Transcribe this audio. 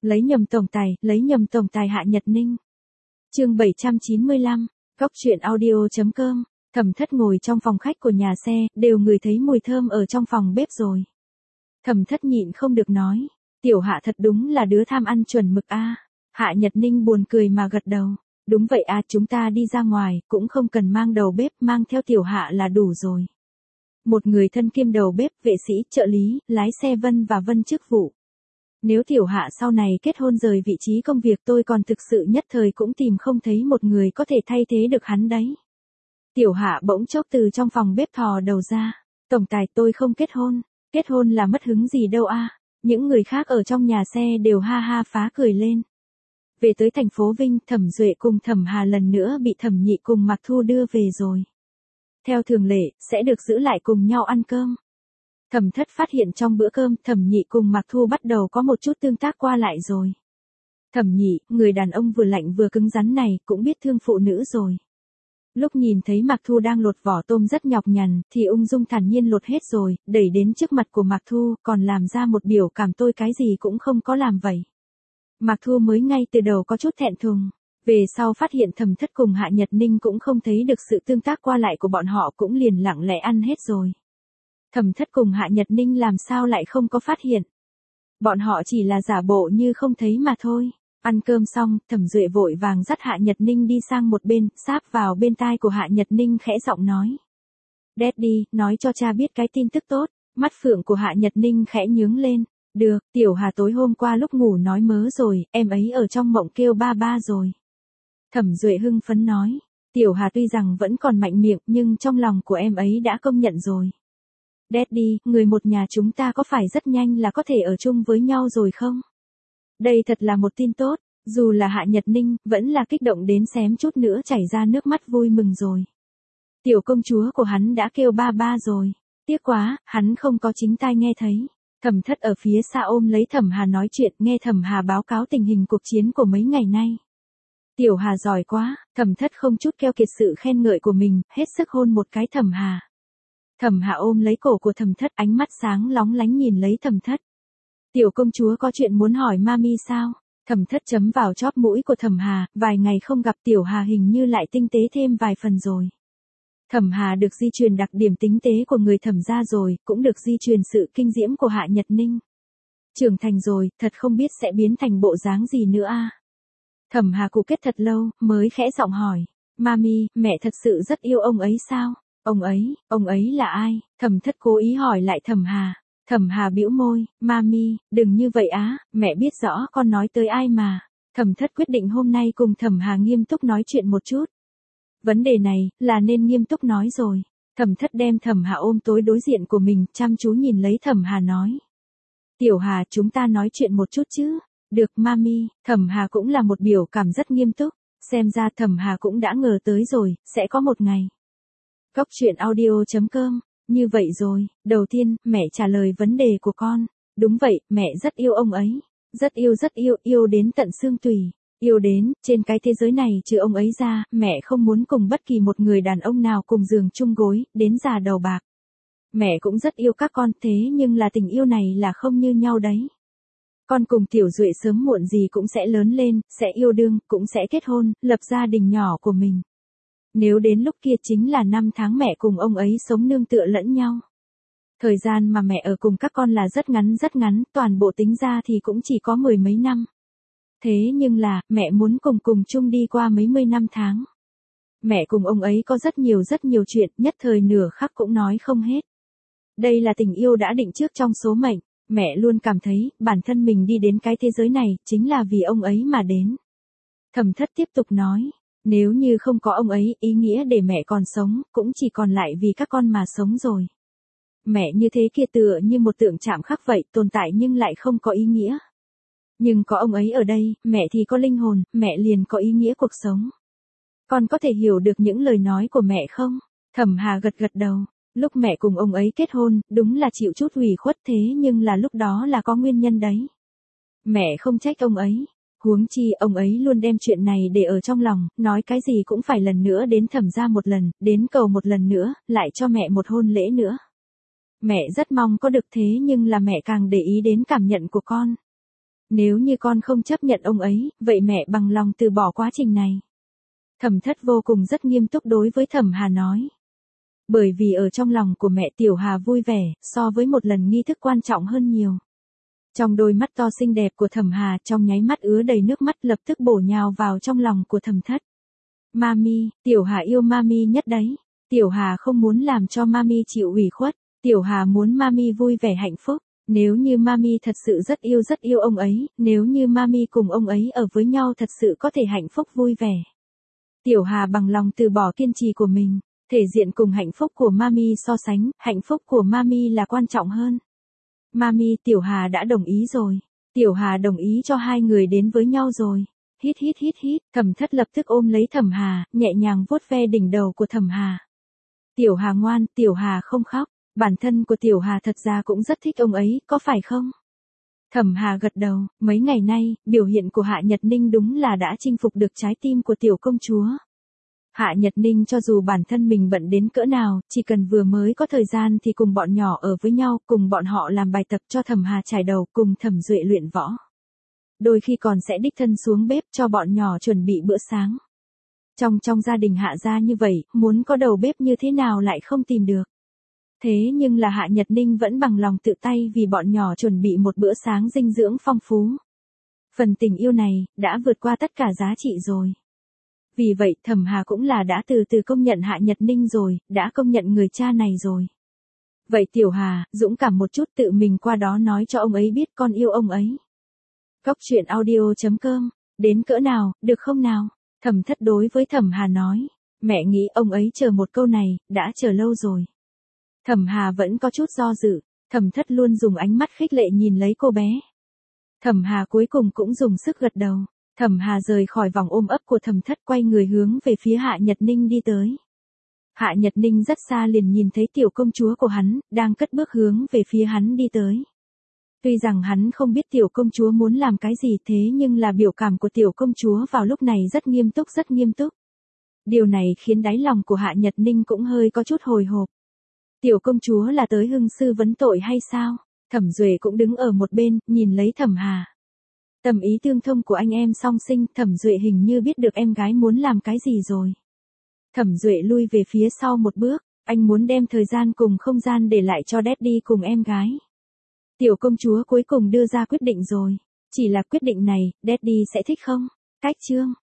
lấy nhầm tổng tài Hạ Nhật Ninh. Chương 795, Góc truyện audio.com. Thẩm Thất ngồi trong phòng khách của nhà xe, đều ngửi thấy mùi thơm ở trong phòng bếp rồi. Thẩm Thất nhịn không được nói, tiểu Hạ thật đúng là đứa tham ăn chuẩn mực a. Hạ Nhật Ninh buồn cười mà gật đầu, đúng vậy a, chúng ta đi ra ngoài, cũng không cần mang đầu bếp, mang theo tiểu Hạ là đủ rồi. Một người thân kiêm đầu bếp, vệ sĩ, trợ lý, lái xe vân chức vụ. Nếu tiểu Hạ sau này kết hôn rời vị trí công việc, tôi còn thực sự nhất thời cũng tìm không thấy một người có thể thay thế được hắn đấy. Tiểu Hạ bỗng chốc từ trong phòng bếp thò đầu ra, tổng tài, tôi không kết hôn là mất hứng gì đâu a. Những người khác ở trong nhà xe đều ha ha phá cười lên. Về tới thành phố Vinh, Thẩm Duệ cùng Thẩm Hà lần nữa bị Thẩm Nhị cùng Mạc Thu đưa về rồi. Theo thường lệ, sẽ được giữ lại cùng nhau ăn cơm. Thẩm Thất phát hiện trong bữa cơm, Thẩm Nhị cùng Mạc Thu bắt đầu có một chút tương tác qua lại rồi. Thẩm Nhị, người đàn ông vừa lạnh vừa cứng rắn này, cũng biết thương phụ nữ rồi. Lúc nhìn thấy Mạc Thu đang lột vỏ tôm rất nhọc nhằn, thì ung dung thản nhiên lột hết rồi, đẩy đến trước mặt của Mạc Thu, còn làm ra một biểu cảm tôi cái gì cũng không có làm vậy. Mạc Thu mới ngay từ đầu có chút thẹn thùng. Về sau phát hiện Thẩm Thất cùng Hạ Nhật Ninh cũng không thấy được sự tương tác qua lại của bọn họ, cũng liền lặng lẽ ăn hết rồi. Thẩm Thất cùng Hạ Nhật Ninh làm sao lại không có phát hiện. Bọn họ chỉ là giả bộ như không thấy mà thôi. Ăn cơm xong, Thẩm Duệ vội vàng dắt Hạ Nhật Ninh đi sang một bên, sáp vào bên tai của Hạ Nhật Ninh khẽ giọng nói. Daddy, nói cho cha biết cái tin tức tốt. Mắt phượng của Hạ Nhật Ninh khẽ nhướng lên. Được, tiểu Hà tối hôm qua lúc ngủ nói mớ rồi, em ấy ở trong mộng kêu ba ba rồi. Thẩm Duệ hưng phấn nói. Tiểu Hà tuy rằng vẫn còn mạnh miệng, nhưng trong lòng của em ấy đã công nhận rồi. Daddy, người một nhà chúng ta có phải rất nhanh là có thể ở chung với nhau rồi không? Đây thật là một tin tốt, dù là Hạ Nhật Ninh, vẫn là kích động đến xém chút nữa chảy ra nước mắt vui mừng rồi. Tiểu công chúa của hắn đã kêu ba ba rồi, tiếc quá, hắn không có chính tai nghe thấy. Thẩm Thất ở phía xa ôm lấy Thẩm Hà nói chuyện, nghe Thẩm Hà báo cáo tình hình cuộc chiến của mấy ngày nay. Tiểu Hà giỏi quá, Thẩm Thất không chút keo kiệt sự khen ngợi của mình, hết sức hôn một cái Thẩm Hà. Thẩm Hà ôm lấy cổ của Thẩm Thất, ánh mắt sáng lóng lánh nhìn lấy Thẩm Thất. Tiểu công chúa có chuyện muốn hỏi mami sao? Thẩm Thất chấm vào chóp mũi của Thẩm Hà, vài ngày không gặp tiểu Hà hình như lại tinh tế thêm vài phần rồi. Thẩm Hà được di truyền đặc điểm tinh tế của người Thẩm gia rồi, cũng được di truyền sự kinh diễm của Hạ Nhật Ninh. Trưởng thành rồi, thật không biết sẽ biến thành bộ dáng gì nữa a. Thẩm Hà cụ kết thật lâu, mới khẽ giọng hỏi. Mami, mẹ thật sự rất yêu ông ấy sao? Ông ấy là ai? Thẩm Thất cố ý hỏi lại Thẩm Hà. Thẩm Hà bĩu môi, mami, đừng như vậy á, mẹ biết rõ con nói tới ai mà. Thẩm Thất quyết định hôm nay cùng Thẩm Hà nghiêm túc nói chuyện một chút. Vấn đề này, là nên nghiêm túc nói rồi. Thẩm Thất đem Thẩm Hà ôm tối đối diện của mình, chăm chú nhìn lấy Thẩm Hà nói. Tiểu Hà, chúng ta nói chuyện một chút chứ. Được mami, Thẩm Hà cũng là một biểu cảm rất nghiêm túc. Xem ra Thẩm Hà cũng đã ngờ tới rồi, sẽ có một ngày. Góc truyện audio.com. Như vậy rồi, đầu tiên, mẹ trả lời vấn đề của con. Đúng vậy, mẹ rất yêu ông ấy. Rất yêu đến tận xương tủy. Yêu đến, trên cái thế giới này trừ ông ấy ra, mẹ không muốn cùng bất kỳ một người đàn ông nào cùng giường chung gối, đến già đầu bạc. Mẹ cũng rất yêu các con, thế nhưng là tình yêu này là không như nhau đấy. Con cùng Tiểu Duệ sớm muộn gì cũng sẽ lớn lên, sẽ yêu đương, cũng sẽ kết hôn, lập gia đình nhỏ của mình. Nếu đến lúc kia chính là 5 tháng mẹ cùng ông ấy sống nương tựa lẫn nhau. Thời gian mà mẹ ở cùng các con là rất ngắn, toàn bộ tính ra thì cũng chỉ có 10 mấy năm. Thế nhưng là, mẹ muốn cùng chung đi qua mấy mươi năm tháng. Mẹ cùng ông ấy có rất nhiều chuyện, nhất thời nửa khắc cũng nói không hết. Đây là tình yêu đã định trước trong số mệnh, mẹ luôn cảm thấy, bản thân mình đi đến cái thế giới này, chính là vì ông ấy mà đến. Thẩm Thất tiếp tục nói. Nếu như không có ông ấy, ý nghĩa để mẹ còn sống, cũng chỉ còn lại vì các con mà sống rồi. Mẹ như thế kia tựa như một tượng chạm khắc vậy, tồn tại nhưng lại không có ý nghĩa. Nhưng có ông ấy ở đây, mẹ thì có linh hồn, mẹ liền có ý nghĩa cuộc sống. Con có thể hiểu được những lời nói của mẹ không? Thẩm Hà gật đầu. Lúc mẹ cùng ông ấy kết hôn, đúng là chịu chút ủy khuất, thế nhưng là lúc đó là có nguyên nhân đấy. Mẹ không trách ông ấy. Huống chi ông ấy luôn đem chuyện này để ở trong lòng, nói cái gì cũng phải lần nữa đến Thẩm gia một lần, đến cầu một lần nữa, lại cho mẹ một hôn lễ nữa. Mẹ rất mong có được thế nhưng là mẹ càng để ý đến cảm nhận của con. Nếu như con không chấp nhận ông ấy, vậy mẹ bằng lòng từ bỏ quá trình này. Thẩm Thất vô cùng rất nghiêm túc đối với Thẩm Hà nói. Bởi vì ở trong lòng của mẹ Tiểu Hà vui vẻ, so với một lần nghi thức quan trọng hơn nhiều. Trong đôi mắt to xinh đẹp của Thẩm Hà trong nháy mắt ứa đầy nước mắt lập tức bổ nhào vào trong lòng của Thẩm Thất. Mami, Tiểu Hà yêu Mami nhất đấy. Tiểu Hà không muốn làm cho Mami chịu ủy khuất. Tiểu Hà muốn Mami vui vẻ hạnh phúc. Nếu như Mami thật sự rất yêu ông ấy, nếu như Mami cùng ông ấy ở với nhau thật sự có thể hạnh phúc vui vẻ. Tiểu Hà bằng lòng từ bỏ kiên trì của mình. Thể diện cùng hạnh phúc của Mami so sánh, hạnh phúc của Mami là quan trọng hơn. Mami, Tiểu Hà đã đồng ý rồi. Tiểu Hà đồng ý cho hai người đến với nhau rồi. Hít, Thẩm Thất lập tức ôm lấy Thẩm Hà, nhẹ nhàng vuốt ve đỉnh đầu của Thẩm Hà. Tiểu Hà ngoan, Tiểu Hà không khóc. Bản thân của Tiểu Hà thật ra cũng rất thích ông ấy, có phải không? Thẩm Hà gật đầu, mấy ngày nay, biểu hiện của Hạ Nhật Ninh đúng là đã chinh phục được trái tim của tiểu công chúa. Hạ Nhật Ninh cho dù bản thân mình bận đến cỡ nào, chỉ cần vừa mới có thời gian thì cùng bọn nhỏ ở với nhau, cùng bọn họ làm bài tập cho Thẩm Hà trải đầu, cùng Thẩm Duệ luyện võ. Đôi khi còn sẽ đích thân xuống bếp cho bọn nhỏ chuẩn bị bữa sáng. Trong gia đình Hạ gia như vậy, muốn có đầu bếp như thế nào lại không tìm được. Thế nhưng là Hạ Nhật Ninh vẫn bằng lòng tự tay vì bọn nhỏ chuẩn bị một bữa sáng dinh dưỡng phong phú. Phần tình yêu này, đã vượt qua tất cả giá trị rồi. Vì vậy Thẩm Hà cũng là đã từ từ công nhận Hạ Nhật Ninh rồi, đã công nhận người cha này rồi. Vậy Tiểu Hà, dũng cảm một chút tự mình qua đó nói cho ông ấy biết con yêu ông ấy. Cóc truyện audio.com, đến cỡ nào, được không nào? Thẩm Thất đối với Thẩm Hà nói, mẹ nghĩ ông ấy chờ một câu này, đã chờ lâu rồi. Thẩm Hà vẫn có chút do dự, Thẩm Thất luôn dùng ánh mắt khích lệ nhìn lấy cô bé. Thẩm Hà cuối cùng cũng dùng sức gật đầu. Thẩm Hà rời khỏi vòng ôm ấp của Thẩm Thất quay người hướng về phía Hạ Nhật Ninh đi tới. Hạ Nhật Ninh rất xa liền nhìn thấy tiểu công chúa của hắn, đang cất bước hướng về phía hắn đi tới. Tuy rằng hắn không biết tiểu công chúa muốn làm cái gì thế nhưng là biểu cảm của tiểu công chúa vào lúc này rất nghiêm túc. Điều này khiến đáy lòng của Hạ Nhật Ninh cũng hơi có chút hồi hộp. Tiểu công chúa là tới hưng sư vấn tội hay sao? Thẩm Duệ cũng đứng ở một bên, nhìn lấy Thẩm Hà. Tầm ý tương thông của anh em song sinh, Thẩm Duệ hình như biết được em gái muốn làm cái gì rồi. Thẩm Duệ lui về phía sau một bước, anh muốn đem thời gian cùng không gian để lại cho Daddy cùng em gái. Tiểu công chúa cuối cùng đưa ra quyết định rồi. Chỉ là quyết định này, Daddy sẽ thích không? Cách chương.